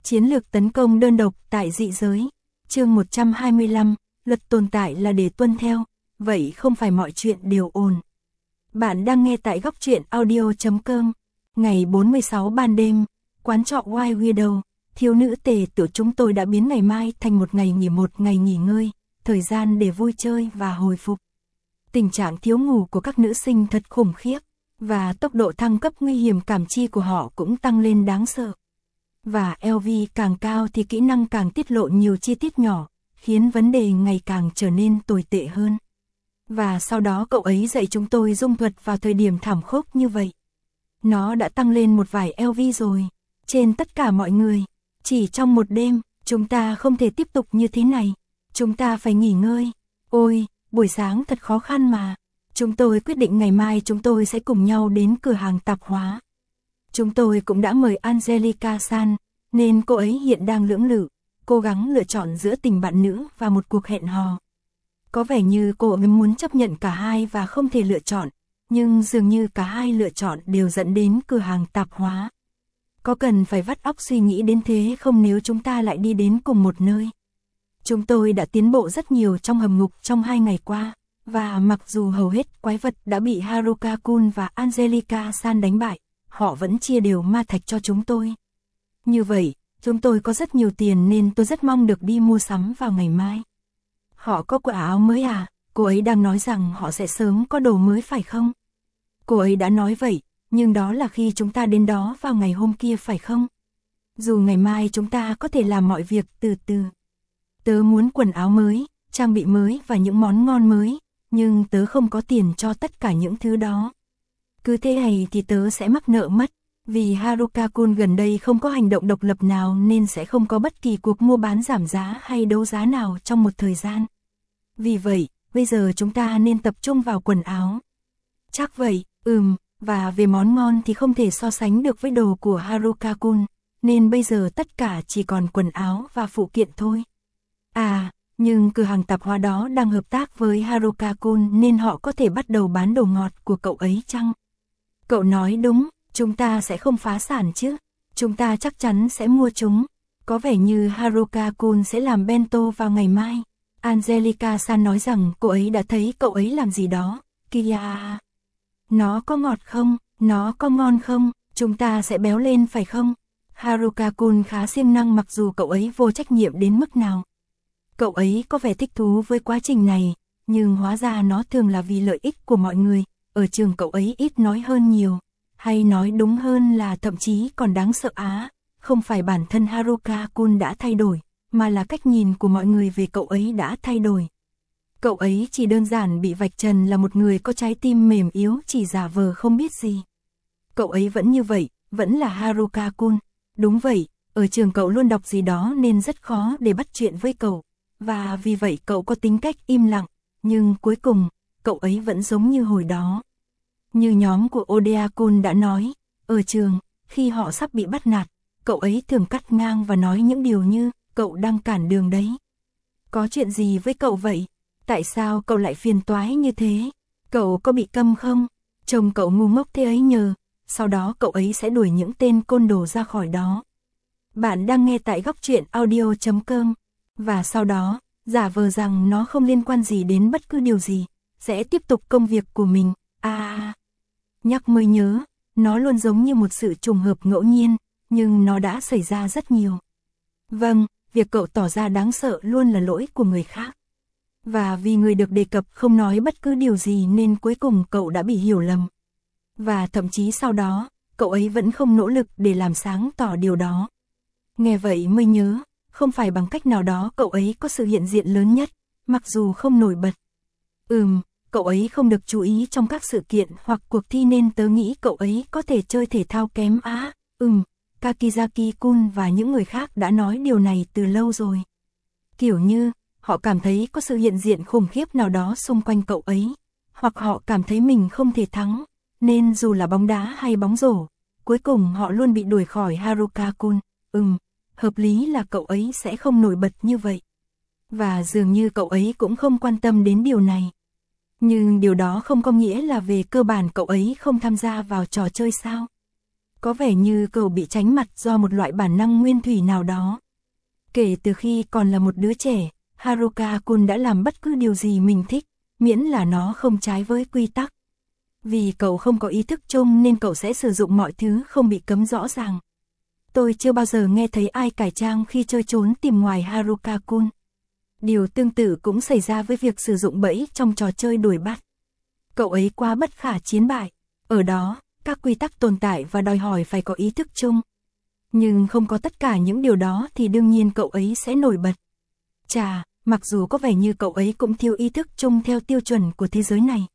Chiến lược tấn công đơn độc tại dị giới. Chương 125, luật tồn tại là để tuân theo, vậy không phải mọi chuyện đều ổn. Bạn đang nghe tại góc truyện audio.com. Ngày 46 ban đêm, quán trọ White Widow, thiếu nữ tề tiểu chúng tôi đã biến ngày mai thành một ngày nghỉ ngơi, thời gian để vui chơi và hồi phục. Tình trạng thiếu ngủ của các nữ sinh thật khủng khiếp, và tốc độ thăng cấp nguy hiểm cảm chi của họ cũng tăng lên đáng sợ. Và LV càng cao thì kỹ năng càng tiết lộ nhiều chi tiết nhỏ, khiến vấn đề ngày càng trở nên tồi tệ hơn. Và sau đó cậu ấy dạy chúng tôi dung thuật vào thời điểm thảm khốc như vậy. Nó đã tăng lên một vài LV rồi, trên tất cả mọi người. Chỉ trong một đêm, chúng ta không thể tiếp tục như thế này. Chúng ta phải nghỉ ngơi. Ôi, buổi sáng thật khó khăn mà. Chúng tôi quyết định ngày mai chúng tôi sẽ cùng nhau đến cửa hàng tạp hóa. Chúng tôi cũng đã mời Angelica San, nên cô ấy hiện đang lưỡng lự, cố gắng lựa chọn giữa tình bạn nữ và một cuộc hẹn hò. Có vẻ như cô ấy muốn chấp nhận cả hai và không thể lựa chọn, nhưng dường như cả hai lựa chọn đều dẫn đến cửa hàng tạp hóa. Có cần phải vắt óc suy nghĩ đến thế không nếu chúng ta lại đi đến cùng một nơi? Chúng tôi đã tiến bộ rất nhiều trong hầm ngục trong 2 ngày qua, và mặc dù hầu hết quái vật đã bị Haruka-kun và Angelica San đánh bại, họ vẫn chia đều ma thạch cho chúng tôi. Như vậy, chúng tôi có rất nhiều tiền nên tôi rất mong được đi mua sắm vào ngày mai. Họ có quần áo mới à? Cô ấy đang nói rằng họ sẽ sớm có đồ mới phải không? Cô ấy đã nói vậy, nhưng đó là khi chúng ta đến đó vào ngày hôm kia phải không? Dù ngày mai chúng ta có thể làm mọi việc từ từ. Tớ muốn quần áo mới, trang bị mới và những món ngon mới, nhưng tớ không có tiền cho tất cả những thứ đó. Cứ thế này thì tớ sẽ mắc nợ mất, vì Haruka-kun gần đây không có hành động độc lập nào nên sẽ không có bất kỳ cuộc mua bán giảm giá hay đấu giá nào trong một thời gian. Vì vậy, bây giờ chúng ta nên tập trung vào quần áo. Chắc vậy, và về món ngon thì không thể so sánh được với đồ của Haruka-kun, nên bây giờ tất cả chỉ còn quần áo và phụ kiện thôi. À, nhưng cửa hàng tạp hóa đó đang hợp tác với Haruka-kun nên họ có thể bắt đầu bán đồ ngọt của cậu ấy chăng? Cậu nói đúng, chúng ta sẽ không phá sản chứ, chúng ta chắc chắn sẽ mua chúng. Có vẻ như Haruka-kun sẽ làm bento vào ngày mai. Angelica San nói rằng cô ấy đã thấy cậu ấy làm gì đó. Kia, nó có ngọt không? Nó có ngon không? Chúng ta sẽ béo lên phải không? Haruka-kun khá siêng năng mặc dù cậu ấy vô trách nhiệm đến mức nào. Cậu ấy có vẻ thích thú với quá trình này, nhưng hóa ra nó thường là vì lợi ích của mọi người. Ở trường cậu ấy ít nói hơn nhiều, hay nói đúng hơn là thậm chí còn đáng sợ á. Không phải bản thân Haruka-kun đã thay đổi, mà là cách nhìn của mọi người về cậu ấy đã thay đổi. Cậu ấy chỉ đơn giản bị vạch trần là một người có trái tim mềm yếu chỉ giả vờ không biết gì. Cậu ấy vẫn như vậy, vẫn là Haruka-kun. Đúng vậy, ở trường cậu luôn đọc gì đó nên rất khó để bắt chuyện với cậu. Và vì vậy cậu có tính cách im lặng, nhưng cuối cùng, cậu ấy vẫn giống như hồi đó. Như nhóm của Odea-kun đã nói, ở trường, khi họ sắp bị bắt nạt, cậu ấy thường cắt ngang và nói những điều như, cậu đang cản đường đấy. Có chuyện gì với cậu vậy? Tại sao cậu lại phiền toái như thế? Cậu có bị câm không? Chồng cậu ngu ngốc thế ấy nhờ, sau đó cậu ấy sẽ đuổi những tên côn đồ ra khỏi đó. Bạn đang nghe tại góc truyện audio.com. Và sau đó, giả vờ rằng nó không liên quan gì đến bất cứ điều gì, sẽ tiếp tục công việc của mình. Nhắc mới nhớ, nó luôn giống như một sự trùng hợp ngẫu nhiên, nhưng nó đã xảy ra rất nhiều. Vâng, việc cậu tỏ ra đáng sợ luôn là lỗi của người khác. Và vì người được đề cập không nói bất cứ điều gì nên cuối cùng cậu đã bị hiểu lầm. Và thậm chí sau đó, cậu ấy vẫn không nỗ lực để làm sáng tỏ điều đó. Nghe vậy mới nhớ, không phải bằng cách nào đó cậu ấy có sự hiện diện lớn nhất, mặc dù không nổi bật. Cậu ấy không được chú ý trong các sự kiện hoặc cuộc thi nên tớ nghĩ cậu ấy có thể chơi thể thao kém á. Kakizaki-kun và những người khác đã nói điều này từ lâu rồi. Kiểu như, họ cảm thấy có sự hiện diện khủng khiếp nào đó xung quanh cậu ấy, hoặc họ cảm thấy mình không thể thắng, nên dù là bóng đá hay bóng rổ, cuối cùng họ luôn bị đuổi khỏi Haruka-kun. Hợp lý là cậu ấy sẽ không nổi bật như vậy. Và dường như cậu ấy cũng không quan tâm đến điều này. Nhưng điều đó không có nghĩa là về cơ bản cậu ấy không tham gia vào trò chơi sao? Có vẻ như cậu bị tránh mặt do một loại bản năng nguyên thủy nào đó. Kể từ khi còn là một đứa trẻ, Haruka-kun đã làm bất cứ điều gì mình thích, miễn là nó không trái với quy tắc. Vì cậu không có ý thức chung nên cậu sẽ sử dụng mọi thứ không bị cấm rõ ràng. Tôi chưa bao giờ nghe thấy ai cải trang khi chơi trốn tìm ngoài Haruka-kun. Điều tương tự cũng xảy ra với việc sử dụng bẫy trong trò chơi đuổi bắt. Cậu ấy quá bất khả chiến bại. Ở đó, các quy tắc tồn tại và đòi hỏi phải có ý thức chung. Nhưng không có tất cả những điều đó thì đương nhiên cậu ấy sẽ nổi bật. Chà, mặc dù có vẻ như cậu ấy cũng thiếu ý thức chung theo tiêu chuẩn của thế giới này.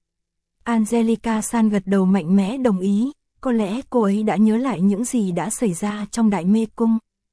Angelica-san gật đầu mạnh mẽ đồng ý, có lẽ cô ấy đã nhớ lại những gì đã xảy ra trong Đại Mê Cung.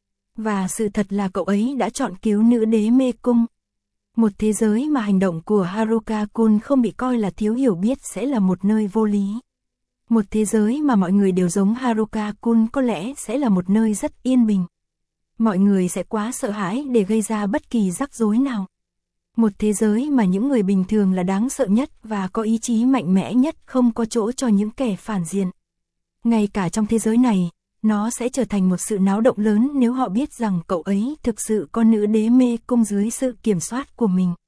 Và sự thật là cậu ấy đã chọn cứu nữ đế Mê Cung. Một thế giới mà hành động của Haruka-kun không bị coi là thiếu hiểu biết sẽ là một nơi vô lý. Một thế giới mà mọi người đều giống Haruka-kun có lẽ sẽ là một nơi rất yên bình. Mọi người sẽ quá sợ hãi để gây ra bất kỳ rắc rối nào. Một thế giới mà những người bình thường là đáng sợ nhất và có ý chí mạnh mẽ nhất, không có chỗ cho những kẻ phản diện. Ngay cả trong thế giới này, nó sẽ trở thành một sự náo động lớn nếu họ biết rằng cậu ấy thực sự có nữ đế Mê Cung dưới sự kiểm soát của mình.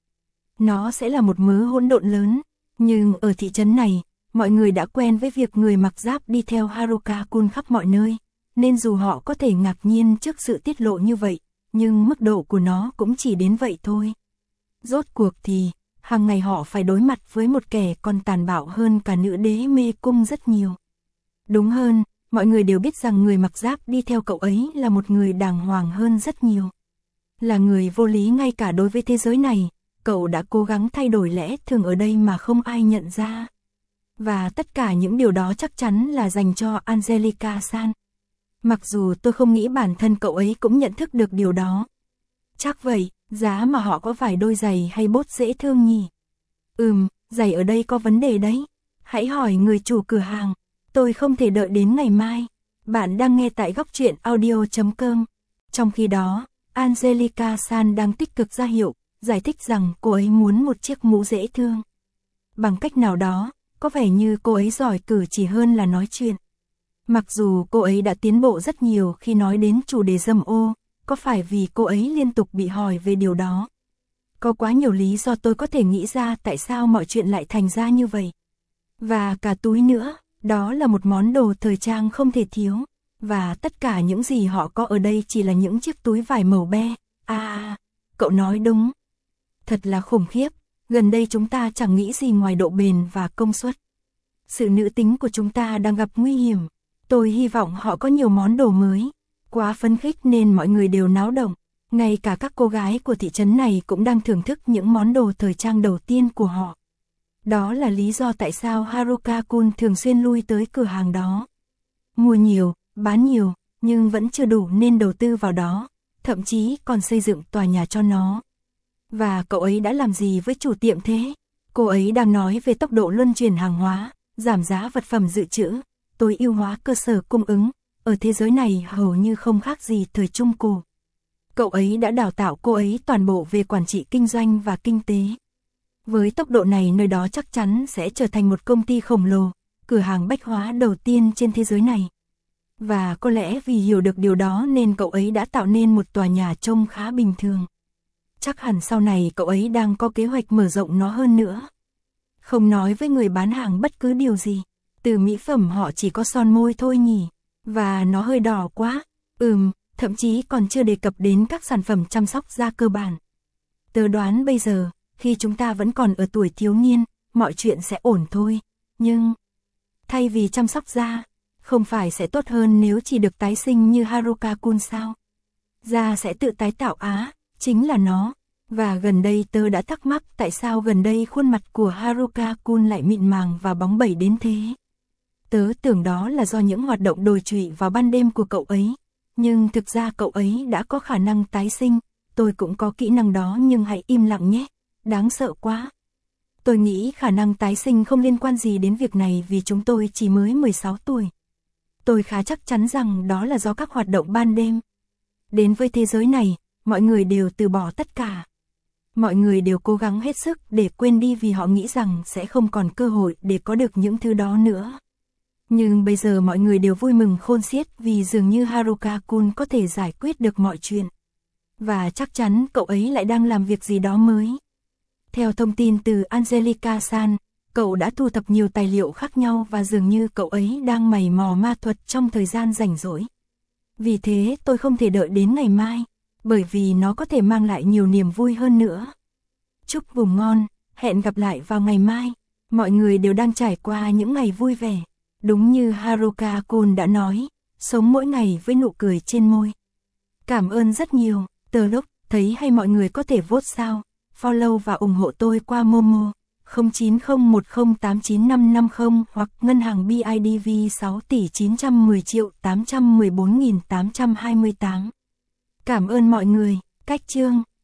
Nó sẽ là một mớ hỗn độn lớn, nhưng ở thị trấn này, mọi người đã quen với việc người mặc giáp đi theo Haruka-kun khắp mọi nơi, nên dù họ có thể ngạc nhiên trước sự tiết lộ như vậy, nhưng mức độ của nó cũng chỉ đến vậy thôi. Rốt cuộc thì, hàng ngày họ phải đối mặt với một kẻ còn tàn bạo hơn cả nữ đế Mê Cung rất nhiều. Đúng hơn, mọi người đều biết rằng người mặc giáp đi theo cậu ấy là một người đàng hoàng hơn rất nhiều. Là người vô lý ngay cả đối với thế giới này, cậu đã cố gắng thay đổi lẽ thường ở đây mà không ai nhận ra. Và tất cả những điều đó chắc chắn là dành cho Angelica-san. Mặc dù tôi không nghĩ bản thân cậu ấy cũng nhận thức được điều đó. Chắc vậy, giá mà họ có vài đôi giày hay bốt dễ thương nhỉ? Giày ở đây có vấn đề đấy. Hãy hỏi người chủ cửa hàng. Tôi không thể đợi đến ngày mai. Bạn đang nghe tại góc truyện audio.com. Trong khi đó, Angelica-san đang tích cực ra hiệu, giải thích rằng cô ấy muốn một chiếc mũ dễ thương. Bằng cách nào đó, có vẻ như cô ấy giỏi cử chỉ hơn là nói chuyện. Mặc dù cô ấy đã tiến bộ rất nhiều khi nói đến chủ đề dâm ô, có phải vì cô ấy liên tục bị hỏi về điều đó? Có quá nhiều lý do tôi có thể nghĩ ra tại sao mọi chuyện lại thành ra như vậy. Và cả túi nữa, đó là một món đồ thời trang không thể thiếu. Và tất cả những gì họ có ở đây chỉ là những chiếc túi vải màu be. Cậu nói đúng. Thật là khủng khiếp, gần đây chúng ta chẳng nghĩ gì ngoài độ bền và công suất. Sự nữ tính của chúng ta đang gặp nguy hiểm. Tôi hy vọng họ có nhiều món đồ mới. Quá phấn khích nên mọi người đều náo động. Ngay cả các cô gái của thị trấn này cũng đang thưởng thức những món đồ thời trang đầu tiên của họ. Đó là lý do tại sao Haruka-kun thường xuyên lui tới cửa hàng đó. Mua nhiều, bán nhiều, nhưng vẫn chưa đủ nên đầu tư vào đó, thậm chí còn xây dựng tòa nhà cho nó. Và cậu ấy đã làm gì với chủ tiệm thế? Cô ấy đang nói về tốc độ luân chuyển hàng hóa, giảm giá vật phẩm dự trữ, tối ưu hóa cơ sở cung ứng. Ở thế giới này hầu như không khác gì thời Trung Cổ. Cậu ấy đã đào tạo cô ấy toàn bộ về quản trị kinh doanh và kinh tế. Với tốc độ này nơi đó chắc chắn sẽ trở thành một công ty khổng lồ, cửa hàng bách hóa đầu tiên trên thế giới này. Và có lẽ vì hiểu được điều đó nên cậu ấy đã tạo nên một tòa nhà trông khá bình thường. Chắc hẳn sau này cậu ấy đang có kế hoạch mở rộng nó hơn nữa. Không nói với người bán hàng bất cứ điều gì. Từ mỹ phẩm họ chỉ có son môi thôi nhỉ. Và nó hơi đỏ quá. Thậm chí còn chưa đề cập đến các sản phẩm chăm sóc da cơ bản. Tớ đoán bây giờ, khi chúng ta vẫn còn ở tuổi thiếu niên, mọi chuyện sẽ ổn thôi. Nhưng, thay vì chăm sóc da, không phải sẽ tốt hơn nếu chỉ được tái sinh như Haruka-kun sao? Da sẽ tự tái tạo chính là nó. Và gần đây tớ đã thắc mắc tại sao gần đây khuôn mặt của Haruka-kun lại mịn màng và bóng bẩy đến thế. Tớ tưởng đó là do những hoạt động đồi trụy vào ban đêm của cậu ấy. Nhưng thực ra cậu ấy đã có khả năng tái sinh. Tôi cũng có kỹ năng đó nhưng hãy im lặng nhé. Đáng sợ quá. Tôi nghĩ khả năng tái sinh không liên quan gì đến việc này vì chúng tôi chỉ mới 16 tuổi. Tôi khá chắc chắn rằng đó là do các hoạt động ban đêm. Đến với thế giới này, mọi người đều từ bỏ tất cả. Mọi người đều cố gắng hết sức để quên đi vì họ nghĩ rằng sẽ không còn cơ hội để có được những thứ đó nữa. Nhưng bây giờ mọi người đều vui mừng khôn xiết vì dường như Haruka-kun có thể giải quyết được mọi chuyện. Và chắc chắn cậu ấy lại đang làm việc gì đó mới. Theo thông tin từ Angelica-san, cậu đã thu thập nhiều tài liệu khác nhau và dường như cậu ấy đang mày mò ma thuật trong thời gian rảnh rỗi. Vì thế tôi không thể đợi đến ngày mai, bởi vì nó có thể mang lại nhiều niềm vui hơn nữa. Chúc ngủ ngon, hẹn gặp lại vào ngày mai. Mọi người đều đang trải qua những ngày vui vẻ. Đúng như Haruka-kun đã nói, sống mỗi ngày với nụ cười trên môi. Cảm ơn rất nhiều, tờ lúc, thấy hay mọi người có thể vote sao, follow và ủng hộ tôi qua Momo 0901089550 hoặc ngân hàng BIDV 6.910.814.828. Cảm ơn mọi người, cách chương.